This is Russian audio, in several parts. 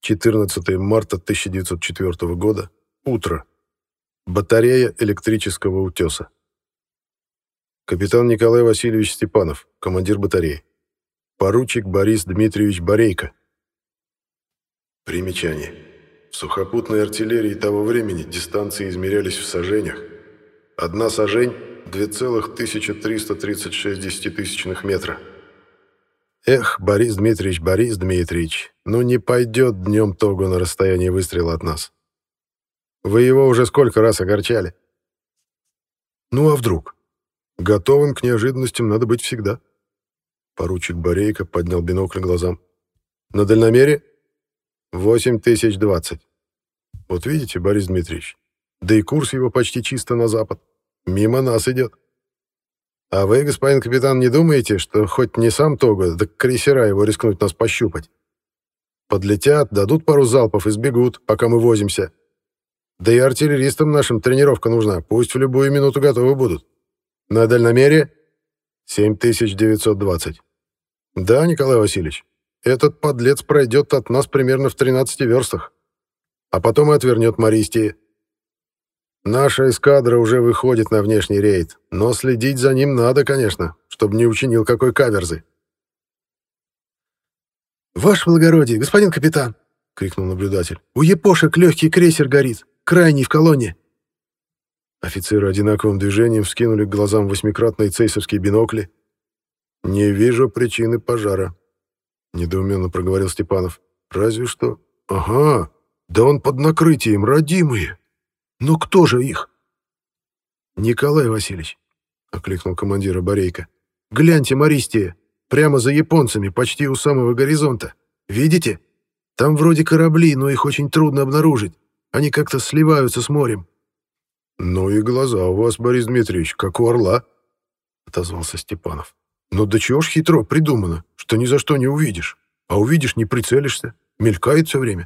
14 марта 1904 года. Утро. Батарея электрического утеса. Капитан Николай Васильевич Степанов, командир батареи. Поручик Борис Дмитриевич Борейко. Примечание. В сухопутной артиллерии того времени дистанции измерялись в саженях. Одна сажень — 2,1336 десятитысячных метра. Эх, Борис Дмитриевич, ну не пойдет днем Того на расстоянии выстрела от нас. Вы его уже сколько раз огорчали? Ну а вдруг? Готовым к неожиданностям надо быть всегда. Поручик Борейко поднял бинокль глазам. На дальномере 8020. Вот видите, Борис Дмитриевич, да и курс его почти чисто на запад. Мимо нас идет. А вы, господин капитан, не думаете, что хоть не сам Того, да крейсера его рискнуть нас пощупать? Подлетят, дадут пару залпов и сбегут, пока мы возимся. Да и артиллеристам нашим тренировка нужна, пусть в любую минуту готовы будут. На дальномере 7920. Да, Николай Васильевич, этот подлец пройдет от нас примерно в 13 верстах, а потом и отвернет Мористии. Наша эскадра уже выходит на внешний рейд, но следить за ним надо, конечно, чтобы не учинил какой каверзы. «Ваше благородие, господин капитан!» — крикнул наблюдатель. «У япошек легкий крейсер горит, крайний в колонне!» Офицеры одинаковым движением вскинули к глазам восьмикратные цейсовские бинокли. «Не вижу причины пожара», — недоуменно проговорил Степанов. «Разве что... Ага, да он под накрытием, родимые! Но кто же их?» «Николай Васильевич», — окликнул командира Борейко, — «гляньте, Мористия, прямо за японцами, почти у самого горизонта. Видите? Там вроде корабли, но их очень трудно обнаружить. Они как-то сливаются с морем». «Ну и глаза у вас, Борис Дмитриевич, как у орла», — отозвался Степанов. «Но да чего ж хитро придумано, что ни за что не увидишь. А увидишь — не прицелишься, мелькает все время».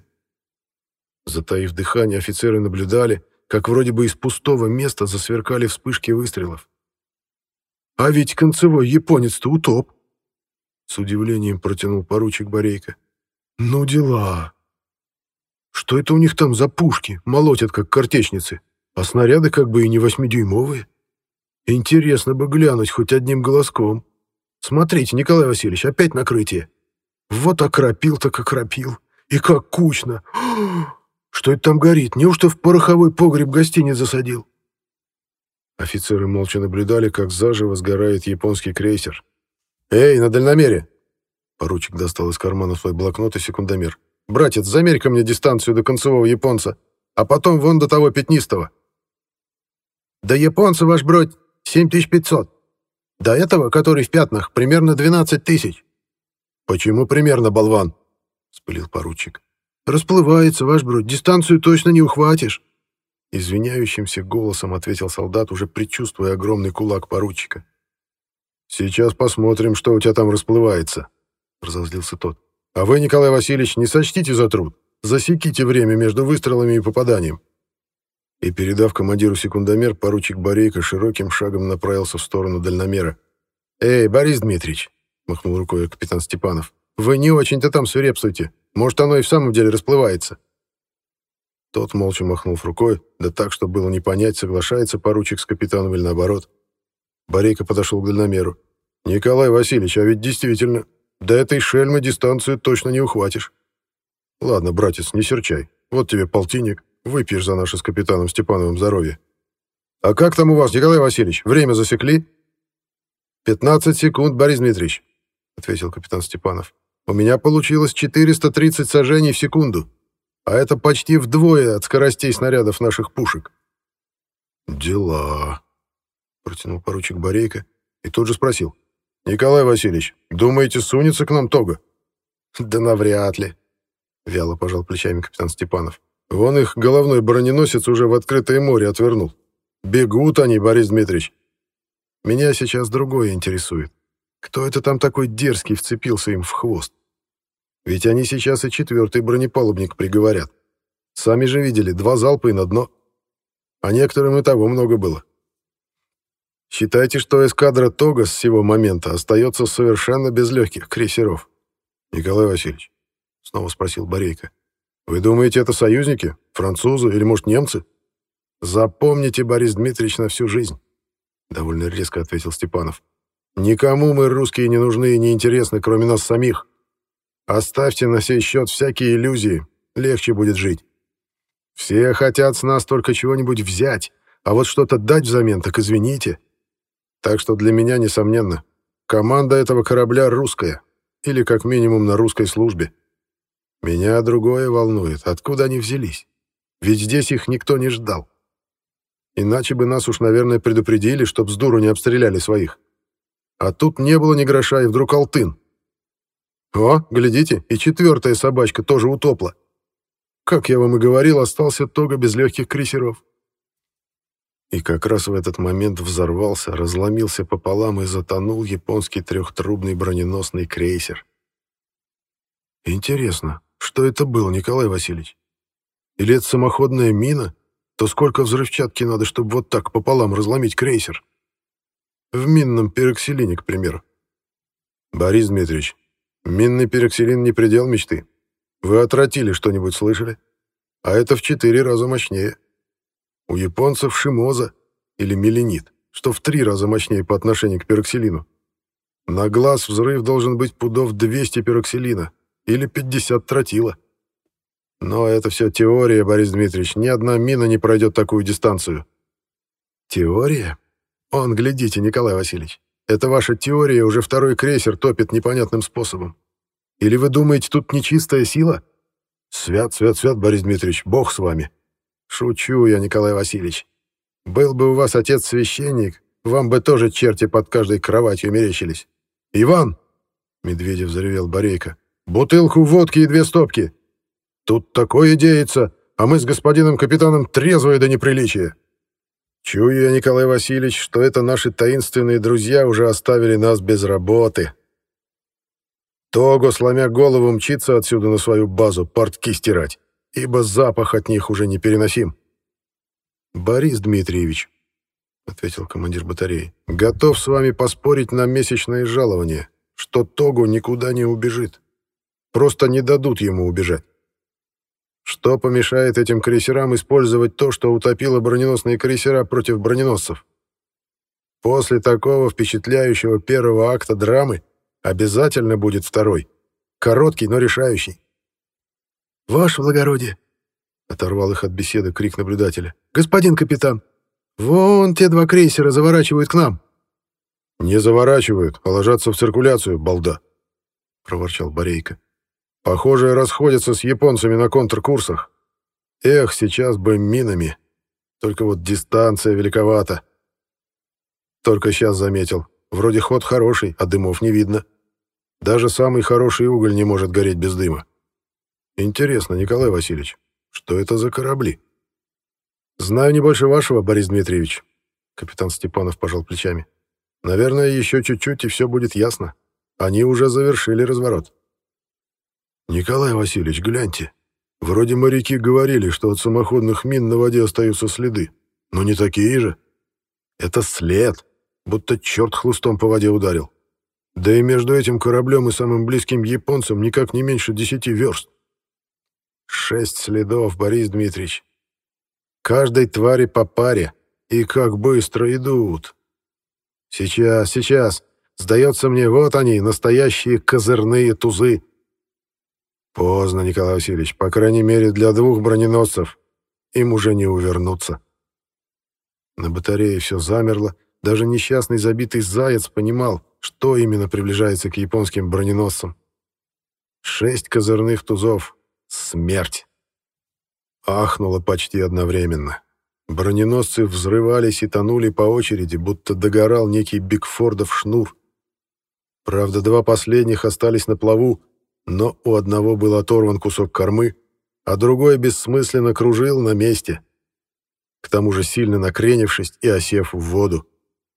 Затаив дыхание, офицеры наблюдали, как вроде бы из пустого места засверкали вспышки выстрелов. «А ведь концевой японец-то утоп!» С удивлением протянул поручик Борейко. «Ну дела! Что это у них там за пушки? Молотят, как картечницы, а снаряды как бы и не 8-дюймовые. Интересно бы глянуть хоть одним глазком. Смотрите, Николай Васильевич, опять накрытие. Вот окропил так окропил. И как кучно! Что это там горит? Неужто в пороховой погреб гостиниц засадил?» Офицеры молча наблюдали, как заживо сгорает японский крейсер. «Эй, на дальномере!» Поручик достал из кармана свой блокнот и секундомер. «Братец, замерь-ка мне дистанцию до концевого японца, а потом вон до того пятнистого». «До японца, ваш бродь, 7500. До этого, который в пятнах, примерно 12 тысяч». «Почему примерно, болван?» — вспылил поручик. «Расплывается, ваш бродь, дистанцию точно не ухватишь», — извиняющимся голосом ответил солдат, уже предчувствуя огромный кулак поручика. «Сейчас посмотрим, что у тебя там расплывается», — разозлился тот. «А вы, Николай Васильевич, не сочтите за труд. Засеките время между выстрелами и попаданием». И, передав командиру секундомер, поручик Борейко широким шагом направился в сторону дальномера. «Эй, Борис Дмитриевич», — махнул рукой капитан Степанов, — «вы не очень-то там свирепствуйте. Может, оно и в самом деле расплывается». Тот молча махнув рукой, да так, что было не понять, соглашается поручик с капитаном или наоборот. Борейко подошел к дальномеру. «Николай Васильевич, а ведь действительно, до этой шельмы дистанцию точно не ухватишь. Ладно, братец, не серчай. Вот тебе полтинник, выпьешь за наше с капитаном Степановым здоровье. А как там у вас, Николай Васильевич, время засекли?» 15 секунд, Борис Дмитриевич», — ответил капитан Степанов. «У меня получилось 430 сажений в секунду, а это почти вдвое от скоростей снарядов наших пушек». «Дела», — протянул поручик Борейко и тут же спросил. «Николай Васильевич, думаете, сунется к нам Того?» «Да навряд ли», — вяло пожал плечами капитан Степанов. «Вон их головной броненосец уже в открытое море отвернул. Бегут они, Борис Дмитриевич. Меня сейчас другое интересует. Кто это там такой дерзкий вцепился им в хвост? Ведь они сейчас и 4-й бронепалубник приговорят. Сами же видели, 2 залпа и на дно. А некоторым и того много было. Считайте, что эскадра Того с сего момента остается совершенно без легких крейсеров». «Николай Васильевич», — снова спросил Борейко, Вы думаете, это союзники? Французы или, может, немцы? Запомните, Борис Дмитриевич, на всю жизнь, — довольно резко ответил Степанов. Никому мы, русские, не нужны и не интересны, кроме нас самих. Оставьте на сей счет всякие иллюзии, легче будет жить. Все хотят с нас только чего-нибудь взять, а вот что-то дать взамен, так извините. Так что для меня, несомненно, команда этого корабля русская, или как минимум на русской службе. Меня другое волнует, откуда они взялись. Ведь здесь их никто не ждал. Иначе бы нас уж, наверное, предупредили, чтоб с дуру не обстреляли своих. А тут не было ни гроша, и вдруг Алтын. О, глядите, и 4-я собачка тоже утопла. Как я вам и говорил, остался Того без легких крейсеров. И как раз в этот момент взорвался, разломился пополам и затонул японский 3-трубный броненосный крейсер. Интересно, что это было, Николай Васильевич? Или это самоходная мина? То сколько взрывчатки надо, чтобы вот так пополам разломить крейсер? В минном пероксилине, к примеру. Борис Дмитриевич, минный пероксилин не предел мечты. Вы о тротиле что-нибудь слышали? А это в 4 раза мощнее. У японцев шимоза или меленит, что в 3 раза мощнее по отношению к пероксилину. На глаз взрыв должен быть пудов 200 пероксилина или 50 тротила. Но это все теория, Борис Дмитриевич. Ни одна мина не пройдет такую дистанцию. Теория? Он, глядите, Николай Васильевич. Это ваша теория уже 2-й крейсер топит непонятным способом. Или вы думаете, тут нечистая сила? Свят, свят, свят, Борис Дмитриевич, Бог с вами. Шучу я, Николай Васильевич. Был бы у вас отец-священник, вам бы тоже черти под каждой кроватью мерещились. Иван, Медведев заревел Борейко, бутылку водки и 2 стопки. Тут такое деется, а мы с господином капитаном трезвые до неприличия. Чую я, Николай Васильевич, что это наши таинственные друзья уже оставили нас без работы. Того, сломя голову, мчится отсюда на свою базу портки стирать, ибо запах от них уже непереносим. «Борис Дмитриевич», — ответил командир батареи, — «готов с вами поспорить на месячное жалование, что Того никуда не убежит. Просто не дадут ему убежать. Что помешает этим крейсерам использовать то, что утопило броненосные крейсера против броненосцев? После такого впечатляющего 1-го акта драмы обязательно будет 2-й, короткий, но решающий. «Ваше благородие!» — оторвал их от беседы крик наблюдателя. «Господин капитан, вон те 2 крейсера заворачивают к нам!» «Не заворачивают, а ложатся в циркуляцию, балда!» — проворчал Борейко. «Похоже, расходятся с японцами на контркурсах. Эх, сейчас бы минами. Только вот дистанция великовата. Только сейчас заметил. Вроде ход хороший, а дымов не видно. Даже самый хороший уголь не может гореть без дыма. Интересно, Николай Васильевич, что это за корабли?» «Знаю не больше вашего, Борис Дмитриевич», — капитан Степанов пожал плечами. «Наверное, еще чуть-чуть, и все будет ясно. Они уже завершили разворот». «Николай Васильевич, гляньте. Вроде моряки говорили, что от самоходных мин на воде остаются следы. Но не такие же. Это след, будто черт хлыстом по воде ударил. Да и между этим кораблем и самым близким японцем никак не меньше 10 верст. 6 следов, Борис Дмитриевич. Каждой твари по паре. И как быстро идут. Сейчас. Сдается мне, вот они, настоящие козырные тузы». «Поздно, Николай Васильевич, по крайней мере, для 2 броненосцев. Им уже не увернуться». На батарее все замерло, даже несчастный забитый заяц понимал, что именно приближается к японским броненосцам. 6 козырных тузов. Смерть. Ахнуло почти одновременно. Броненосцы взрывались и тонули по очереди, будто догорал некий Бигфордов шнур. Правда, 2 последних остались на плаву, но у одного был оторван кусок кормы, а другой бессмысленно кружил на месте, к тому же сильно накренившись и осев в воду.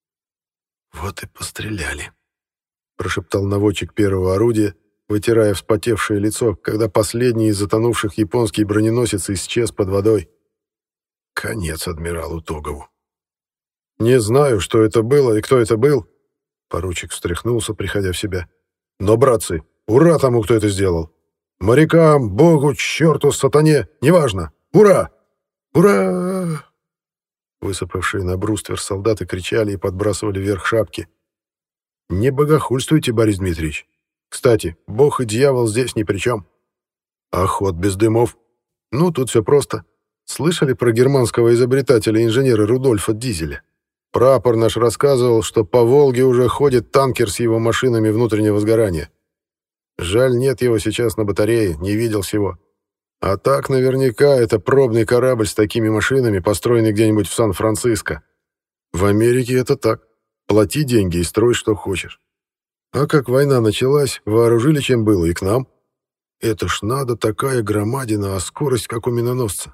«Вот и постреляли», — прошептал наводчик 1-го орудия, вытирая вспотевшее лицо, когда последний из затонувших японский броненосец исчез под водой. Конец адмиралу Тогову. «Не знаю, что это было и кто это был», — поручик встряхнулся, приходя в себя. «Но, братцы, ура тому, кто это сделал! Морякам, богу, черту, сатане, неважно! Ура! Ура!» Высыпавшие на бруствер солдаты кричали и подбрасывали вверх шапки. «Не богохульствуйте, Борис Дмитриевич. Кстати, бог и дьявол здесь ни при чем. А ход без дымов? Ну, тут все просто. Слышали про германского изобретателя и инженера Рудольфа Дизеля? Прапор наш рассказывал, что по Волге уже ходит танкер с его машинами внутреннего сгорания. Жаль, нет его сейчас на батарее, не видел всего. А так наверняка это пробный корабль с такими машинами, построенный где-нибудь в Сан-Франциско. В Америке это так. Плати деньги и строй, что хочешь. А как война началась, вооружили чем было и к нам. Это ж надо такая громадина, а скорость как у миноносца.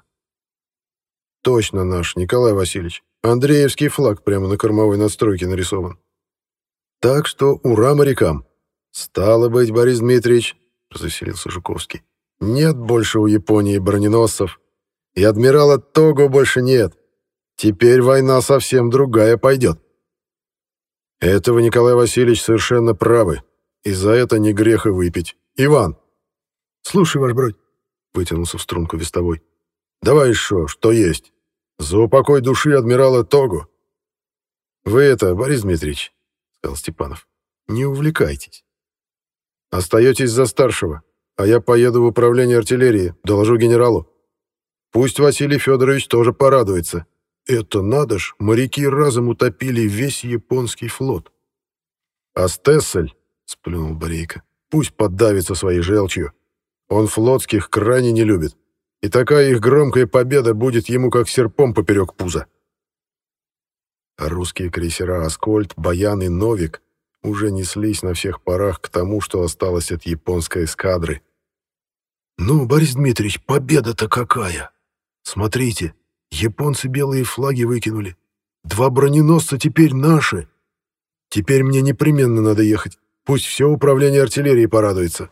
Точно наш, Николай Васильевич. Андреевский флаг прямо на кормовой надстройке нарисован. Так что ура морякам. Стало быть, Борис Дмитриевич, развеселился Жуковский, нет больше у Японии броненосцев. И адмирала Того больше нет. Теперь война совсем другая пойдет. Это вы, Николай Васильевич, совершенно правы. И за это не грех и выпить. Иван. Слушай, ваш бродь, вытянулся в струнку вестовой. Давай еще, что есть. За упокой души адмирала Того. Вы это, Борис Дмитриевич, сказал Степанов, не увлекайтесь. Остаетесь за старшего, а я поеду в управление артиллерии, доложу генералу. Пусть Василий Федорович тоже порадуется. Это надо ж, моряки разом утопили весь японский флот. А Стессель, сплюнул Борейко, пусть поддавится своей желчью. Он флотских крайне не любит, и такая их громкая победа будет ему как серпом поперек пуза. А русские крейсера «Аскольд», «Баян» и «Новик» уже неслись на всех парах к тому, что осталось от японской эскадры. «Ну, Борис Дмитриевич, победа-то какая! Смотрите, японцы белые флаги выкинули. 2 броненосца теперь наши. Теперь мне непременно надо ехать. Пусть все управление артиллерии порадуется».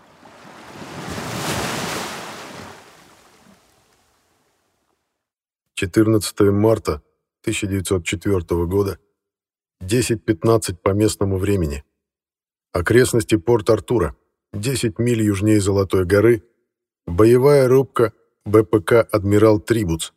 «14 марта 1904 года, 10:15 по местному времени. Окрестности Порт-Артура, 10 миль южнее Золотой горы, боевая рубка БПК «Адмирал Трибуц».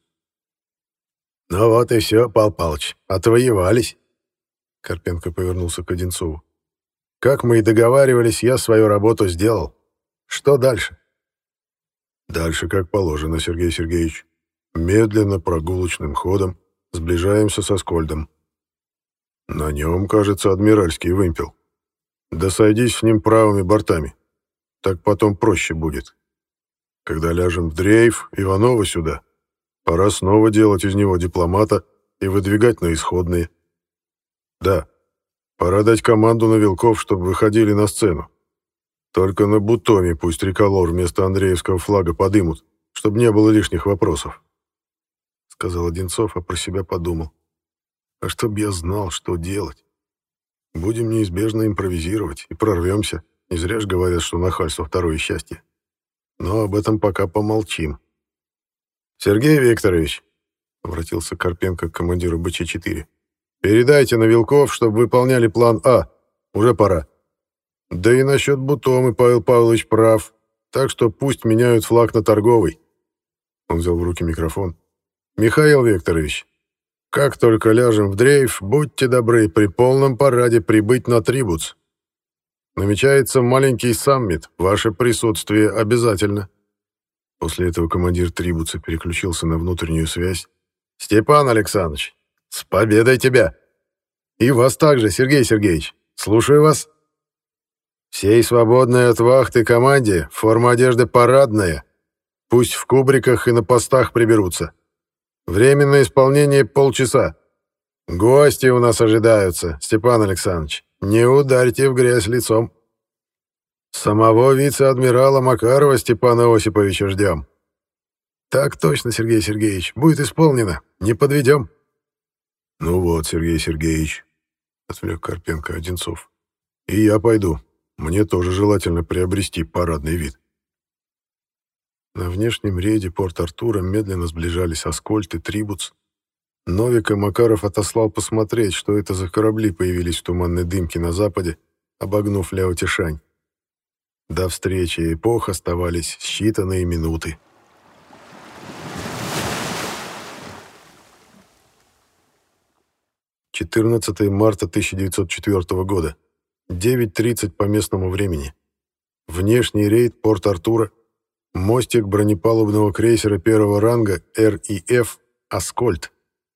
«Ну вот и все, Пал Палыч, отвоевались», — Карпенко повернулся к Одинцову. «Как мы и договаривались, я свою работу сделал. Что дальше?» «Дальше, как положено, Сергей Сергеевич. Медленно, прогулочным ходом сближаемся со Скольдом. На нем, кажется, адмиральский вымпел. Да сойдись с ним правыми бортами. Так потом проще будет. Когда ляжем в дрейф, Иванова сюда. Пора снова делать из него дипломата и выдвигать на исходные. Да, пора дать команду на Вилков, чтобы выходили на сцену. Только на Бутоме пусть триколор вместо Андреевского флага подымут, чтобы не было лишних вопросов», — сказал Одинцов, а про себя подумал. «А чтоб я знал, что делать. Будем неизбежно импровизировать и прорвемся. Не зря ж говорят, что нахальство второе счастье. Но об этом пока помолчим». «Сергей Викторович», — обратился Карпенко к командиру БЧ-4, — «передайте на Вилков, чтобы выполняли план А. Уже пора. Да и насчет Бутомы Павел Павлович прав, так что пусть меняют флаг на торговый». Он взял в руки микрофон. «Михаил Викторович, как только ляжем в дрейф, будьте добры при полном параде прибыть на Трибуц. Намечается маленький саммит, ваше присутствие обязательно». После этого командир Трибуца переключился на внутреннюю связь. «Степан Александрович, с победой тебя! И вас также, Сергей Сергеевич. Слушаю вас. Всей свободной от вахты команде форма одежды парадная. Пусть в кубриках и на постах приберутся. Временное исполнение полчаса. Гости у нас ожидаются, Степан Александрович. Не ударьте в грязь лицом. Самого вице-адмирала Макарова Степана Осиповича ждем». «Так точно, Сергей Сергеевич. Будет исполнено. Не подведем». «Ну вот, Сергей Сергеевич», — отвлек Карпенко Одинцов. «И я пойду. Мне тоже желательно приобрести парадный вид». На внешнем рейде Порт-Артура медленно сближались Аскольд и Трибуц. Новика Макаров отослал посмотреть, что это за корабли появились в туманной дымке на западе, обогнув Ляо-Тишань. До встречи эпох оставались считанные минуты. 14 марта 1904 года. 9:30 по местному времени. Внешний рейд Порт-Артура. Мостик бронепалубного крейсера первого ранга РИФ «Аскольд».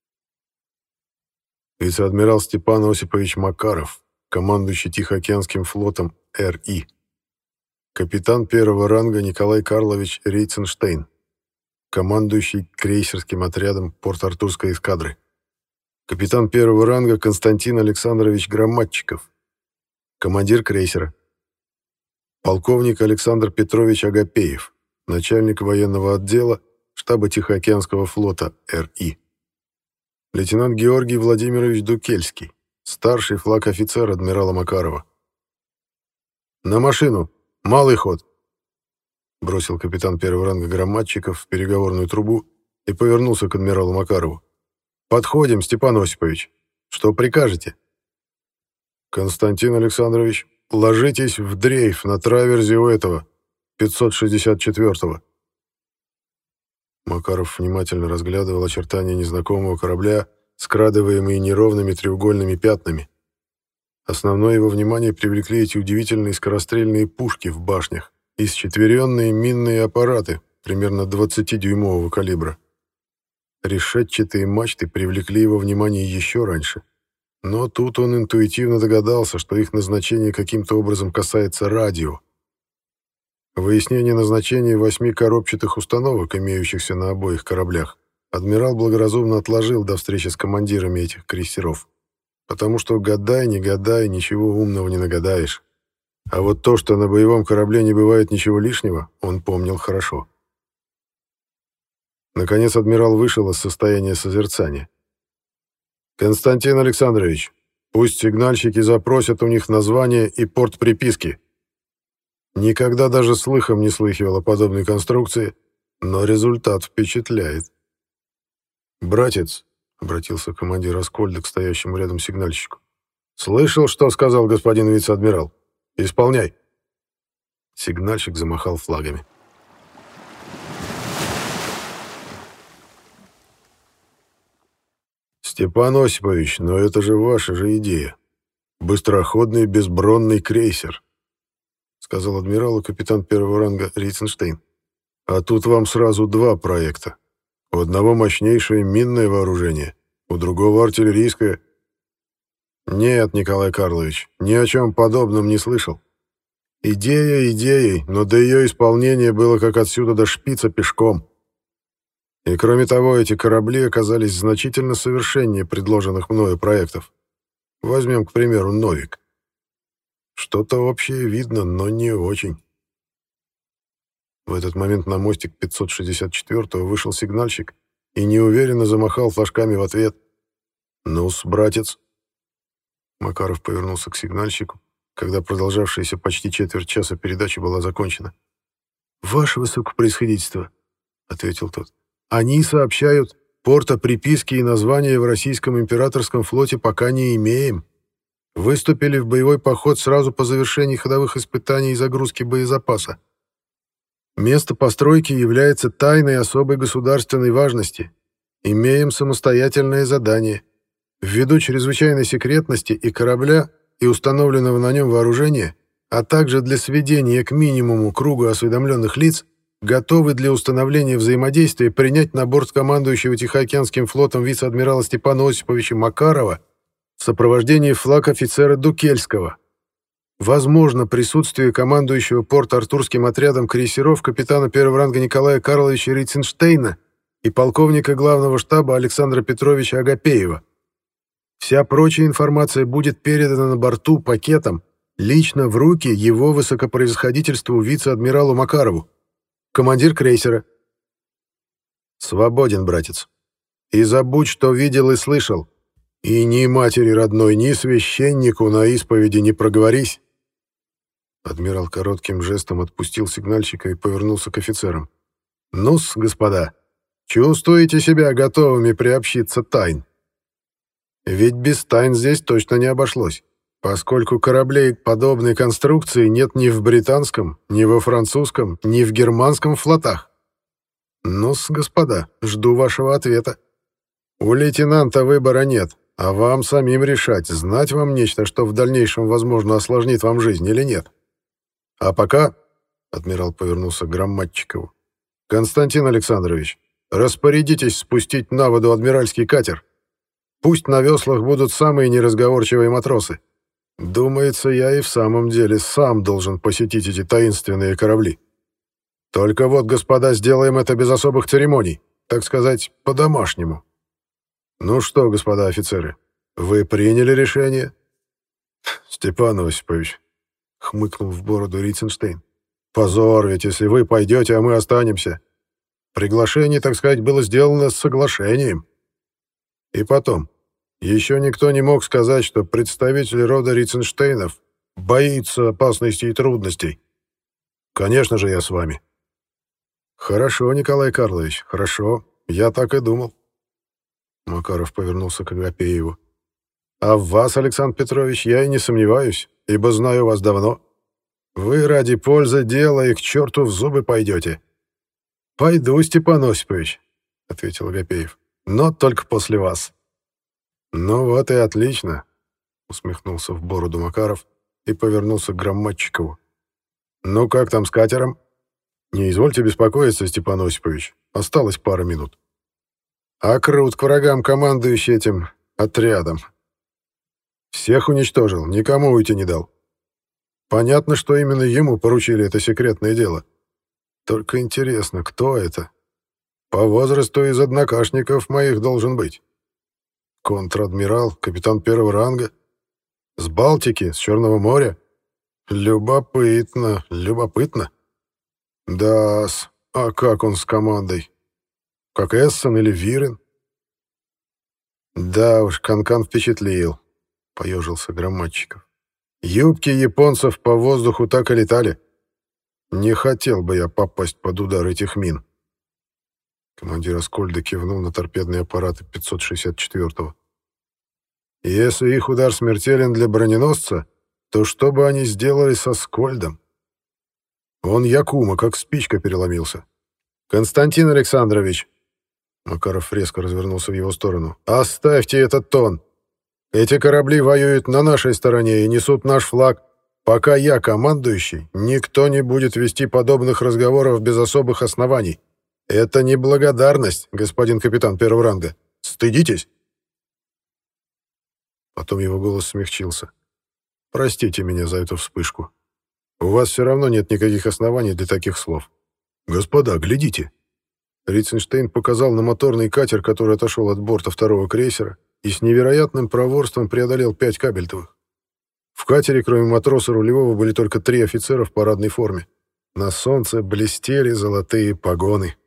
Вице-адмирал Степан Осипович Макаров, командующий Тихоокеанским флотом РИ. Капитан первого ранга Николай Карлович Рейценштейн, командующий крейсерским отрядом Порт-Артурской эскадры. Капитан первого ранга Константин Александрович Громадчиков, командир крейсера. Полковник Александр Петрович Агапеев, начальник военного отдела штаба Тихоокеанского флота РИ. Лейтенант Георгий Владимирович Дукельский, старший флаг-офицер адмирала Макарова. «На машину! Малый ход!» бросил капитан первого ранга Громадчиков в переговорную трубу и повернулся к адмиралу Макарову. «Подходим, Степан Осипович. Что прикажете?» «Константин Александрович, ложитесь в дрейф на траверзе у этого, 564-го». Макаров внимательно разглядывал очертания незнакомого корабля, скрадываемые неровными треугольными пятнами. Основное его внимание привлекли эти удивительные скорострельные пушки в башнях и счетверенные минные аппараты примерно 20-дюймового калибра. Решетчатые мачты привлекли его внимание еще раньше, но тут он интуитивно догадался, что их назначение каким-то образом касается радио. Выяснение назначения 8 коробчатых установок, имеющихся на обоих кораблях, адмирал благоразумно отложил до встречи с командирами этих крейсеров, потому что гадай, не гадай, ничего умного не нагадаешь. А вот то, что на боевом корабле не бывает ничего лишнего, он помнил хорошо. Наконец адмирал вышел из состояния созерцания. «Константин Александрович, пусть сигнальщики запросят у них название и порт приписки. Никогда даже слыхом не слыхивал о подобной конструкции, но результат впечатляет». «Братец», — обратился командир Аскольда к стоящему рядом сигнальщику, «слышал, что сказал господин вице-адмирал? Исполняй». Сигнальщик замахал флагами. «Степан Осипович, но это же ваша же идея. Быстроходный безбронный крейсер», — сказал адмиралу капитан первого ранга Рейценштейн. «А тут вам сразу два проекта. У одного мощнейшее минное вооружение, у другого артиллерийское». «Нет, Николай Карлович, ни о чем подобном не слышал. Идея идеей, но до ее исполнения было как отсюда до Шпица пешком. И кроме того, эти корабли оказались значительно совершеннее предложенных мною проектов. Возьмем, к примеру, «Новик». Что-то общее видно, но не очень». В этот момент на мостик 564-го вышел сигнальщик и неуверенно замахал флажками в ответ. «Ну-с, братец». Макаров повернулся к сигнальщику, когда продолжавшаяся почти четверть часа передача была закончена. «Ваше высокопревосходительство», — ответил тот, — «они сообщают, порта приписки и названия в российском императорском флоте пока не имеем. Выступили в боевой поход сразу по завершении ходовых испытаний и загрузки боезапаса. Место постройки является тайной особой государственной важности. Имеем самостоятельное задание. Ввиду чрезвычайной секретности и корабля, и установленного на нем вооружения, а также для сведения к минимуму круга осведомленных лиц, готовы для установления взаимодействия принять на борт командующего Тихоокеанским флотом вице-адмирала Степана Осиповича Макарова в сопровождении флаг-офицера Дукельского. Возможно присутствие командующего Порт-Артурским отрядом крейсеров капитана первого ранга Николая Карловича Рейценштейна и полковника главного штаба Александра Петровича Агапеева. Вся прочая информация будет передана на борту пакетом лично в руки его высокопревосходительству вице-адмиралу Макарову, командир крейсера. Свободен, братец. И забудь, что видел и слышал. И ни матери родной, ни священнику на исповеди не проговорись. Адмирал коротким жестом отпустил сигнальщика и повернулся к офицерам. Ну-с, господа, чувствуете себя готовыми приобщиться тайн? Ведь без тайн здесь точно не обошлось. поскольку кораблей подобной конструкции нет ни в британском, ни во французском, ни в германском флотах. Ну-с, господа, жду вашего ответа. У лейтенанта выбора нет, а вам самим решать, знать вам нечто, что в дальнейшем, возможно, осложнит вам жизнь или нет. А пока, — адмирал повернулся к Громадчикову, — Константин Александрович, распорядитесь спустить на воду адмиральский катер. Пусть на веслах будут самые неразговорчивые матросы. Думается, я и в самом деле сам должен посетить эти таинственные корабли. Только вот, господа, сделаем это без особых церемоний, так сказать, по-домашнему. Ну что, господа офицеры, вы приняли решение? Степан Осипович, — хмыкнул в бороду Ритценштейн, — позор, ведь если вы пойдете, а мы останемся. Приглашение, так сказать, было сделано с соглашением. И потом, еще никто не мог сказать, что представитель рода Ритценштейнов боится опасностей и трудностей. Конечно же, я с вами. Хорошо, Николай Карлович, хорошо. Я так и думал. Макаров повернулся к Агапееву. А в вас, Александр Петрович, я и не сомневаюсь, ибо знаю вас давно. Вы ради пользы дела и к черту в зубы пойдете. Пойду, Степан Осипович, — ответил Агапеев, — но только после вас. Ну вот и отлично, — усмехнулся в бороду Макаров и повернулся к Громадчикову. Ну как там с катером? Не извольте беспокоиться, Степан Осипович, осталось пара минут. А Крут к врагам, командующий этим отрядом. Всех уничтожил, никому уйти не дал. Понятно, что именно ему поручили это секретное дело. Только интересно, кто это? По возрасту из однокашников моих должен быть. Контр-адмирал, капитан первого ранга. С Балтики, с Черного моря. Любопытно, любопытно. Да-с, а как он с командой? Как Эссон или Вирен? Да уж, Канкан впечатлил, — поежился Громадчиков. Юбки японцев по воздуху так и летали. Не хотел бы я попасть под удар этих мин. Командир Аскольда кивнул на торпедные аппараты 564-го. Если их удар смертелен для броненосца, то что бы они сделали со Аскольдом? Он Якума, как спичка, переломился. «Константин Александрович!» Макаров резко развернулся в его сторону. «Оставьте этот тон! Эти корабли воюют на нашей стороне и несут наш флаг. Пока я командующий, никто не будет вести подобных разговоров без особых оснований. Это неблагодарность, господин капитан первого ранга. Стыдитесь!» Потом его голос смягчился. «Простите меня за эту вспышку. У вас все равно нет никаких оснований для таких слов. Господа, глядите!» Ритценштейн показал на моторный катер, который отошел от борта второго крейсера и с невероятным проворством преодолел 5 кабельтовых. В катере, кроме матроса рулевого, были только 3 офицера в парадной форме. На солнце блестели золотые погоны.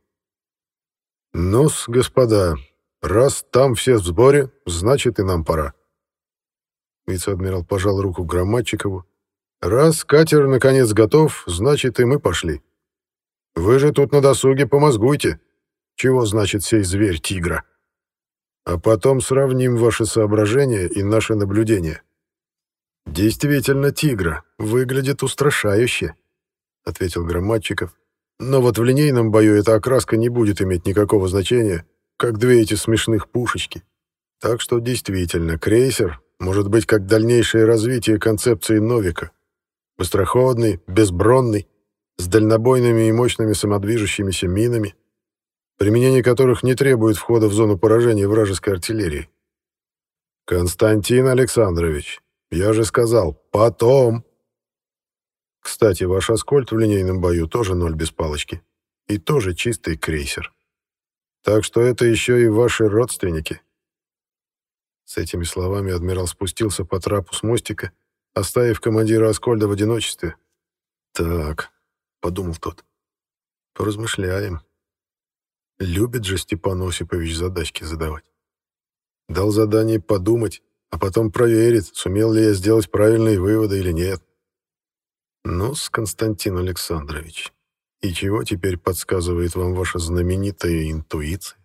«Ну-с, господа, раз там все в сборе, значит и нам пора». Вице-адмирал пожал руку Громадчикову. «Раз катер наконец готов, значит и мы пошли. Вы же тут на досуге помозгуйте, чего значит сей зверь тигра. А потом сравним ваши соображения и наши наблюдения». «Действительно тигра, выглядит устрашающе», — ответил Громадчиков. «Но вот в линейном бою эта окраска не будет иметь никакого значения, как 2 эти смешных пушечки. Так что действительно, крейсер может быть как дальнейшее развитие концепции Новика. Быстроходный, безбронный, с дальнобойными и мощными самодвижущимися минами, применение которых не требует входа в зону поражения вражеской артиллерии. Константин Александрович, я же сказал, потом. Кстати, ваш Аскольд в линейном бою тоже 0 без палочки. И тоже чистый крейсер. Так что это еще и ваши родственники». С этими словами адмирал спустился по трапу с мостика, оставив командира Аскольда в одиночестве. «Так», — подумал тот, — «поразмышляем. Любит же Степан Осипович задачки задавать. Дал задание подумать, а потом проверит, сумел ли я сделать правильные выводы или нет. Ну-с, Константин Александрович, и чего теперь подсказывает вам ваша знаменитая интуиция?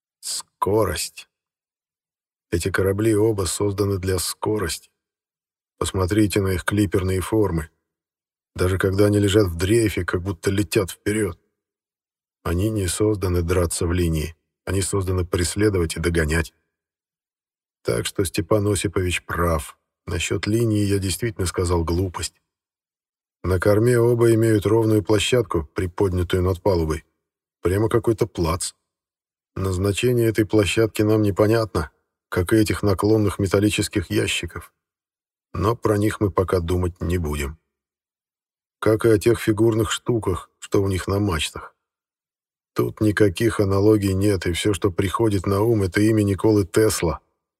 Скорость. Эти корабли оба созданы для скорости. Посмотрите на их клиперные формы. Даже когда они лежат в дрейфе, как будто летят вперед. Они не созданы драться в линии. Они созданы преследовать и догонять. Так что Степан Осипович прав. Насчет линии я действительно сказал глупость. На корме оба имеют ровную площадку, приподнятую над палубой. Прямо какой-то плац. Назначение этой площадки нам непонятно, как и этих наклонных металлических ящиков. Но про них мы пока думать не будем. Как и о тех фигурных штуках, что у них на мачтах. Тут никаких аналогий нет, и все, что приходит на ум, это имя Николы Тесла.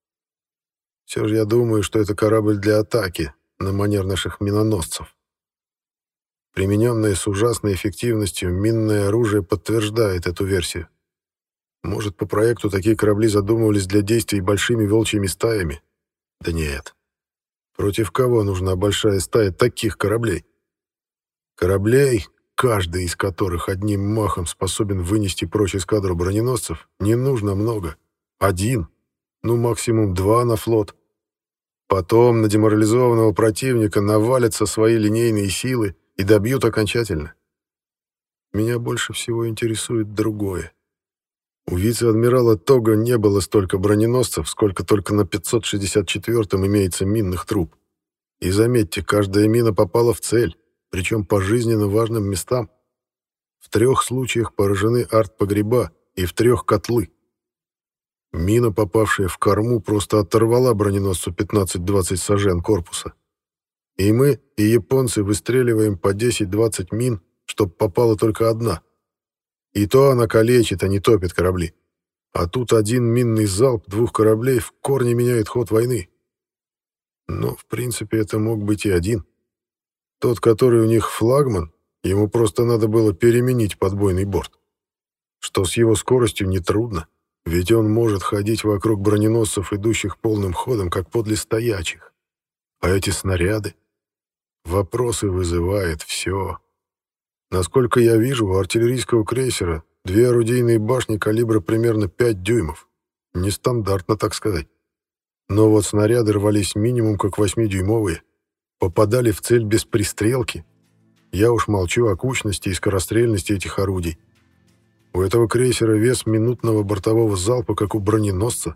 Все же я думаю, что это корабль для атаки, на манер наших миноносцев. Примененное с ужасной эффективностью минное оружие подтверждает эту версию. Может, по проекту такие корабли задумывались для действий большими волчьими стаями? Да нет. Против кого нужна большая стая таких кораблей? Кораблей, каждый из которых одним махом способен вынести прочь эскадру броненосцев, не нужно много. Один, ну максимум 2 на флот. Потом на деморализованного противника навалятся свои линейные силы и добьют окончательно. Меня больше всего интересует другое. У вице-адмирала Того не было столько броненосцев, сколько только на 564-м имеется минных труб. И заметьте, каждая мина попала в цель, причем по жизненно важным местам. В 3 случаях поражены артпогреба и в 3 котлы. Мина, попавшая в корму, просто оторвала броненосцу 15-20 сажен корпуса. И мы, и японцы выстреливаем по 10-20 мин, чтоб попала только одна. И то она калечит, а не топит корабли. А тут один минный залп 2 кораблей в корне меняет ход войны. Но, в принципе, это мог быть и один. Тот, который у них флагман, ему просто надо было переменить подбойный борт. Что с его скоростью нетрудно, ведь он может ходить вокруг броненосцев, идущих полным ходом, как подле стоячих. А эти снаряды? Вопросы вызывает все. Насколько я вижу, у артиллерийского крейсера 2 орудийные башни калибра примерно 5 дюймов. Нестандартно, так сказать. Но вот снаряды рвались минимум как 8-дюймовые. Попадали в цель без пристрелки. Я уж молчу о кучности и скорострельности этих орудий. У этого крейсера вес минутного бортового залпа, как у броненосца.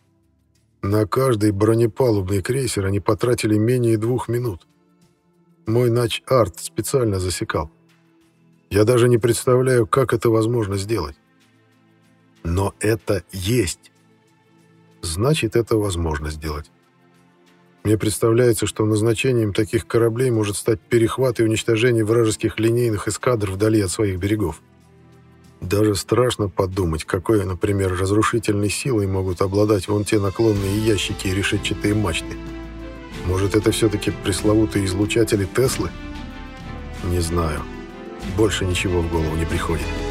На каждый бронепалубный крейсер они потратили менее 2 минут. Мой нач-арт специально засекал. Я даже не представляю, как это возможно сделать. Но это есть. Значит, это возможно сделать. Мне представляется, что назначением таких кораблей может стать перехват и уничтожение вражеских линейных эскадр вдали от своих берегов. Даже страшно подумать, какой, например, разрушительной силой могут обладать вон те наклонные ящики и решетчатые мачты. Может, это все-таки пресловутые излучатели Теслы? Не знаю. Больше ничего в голову не приходит.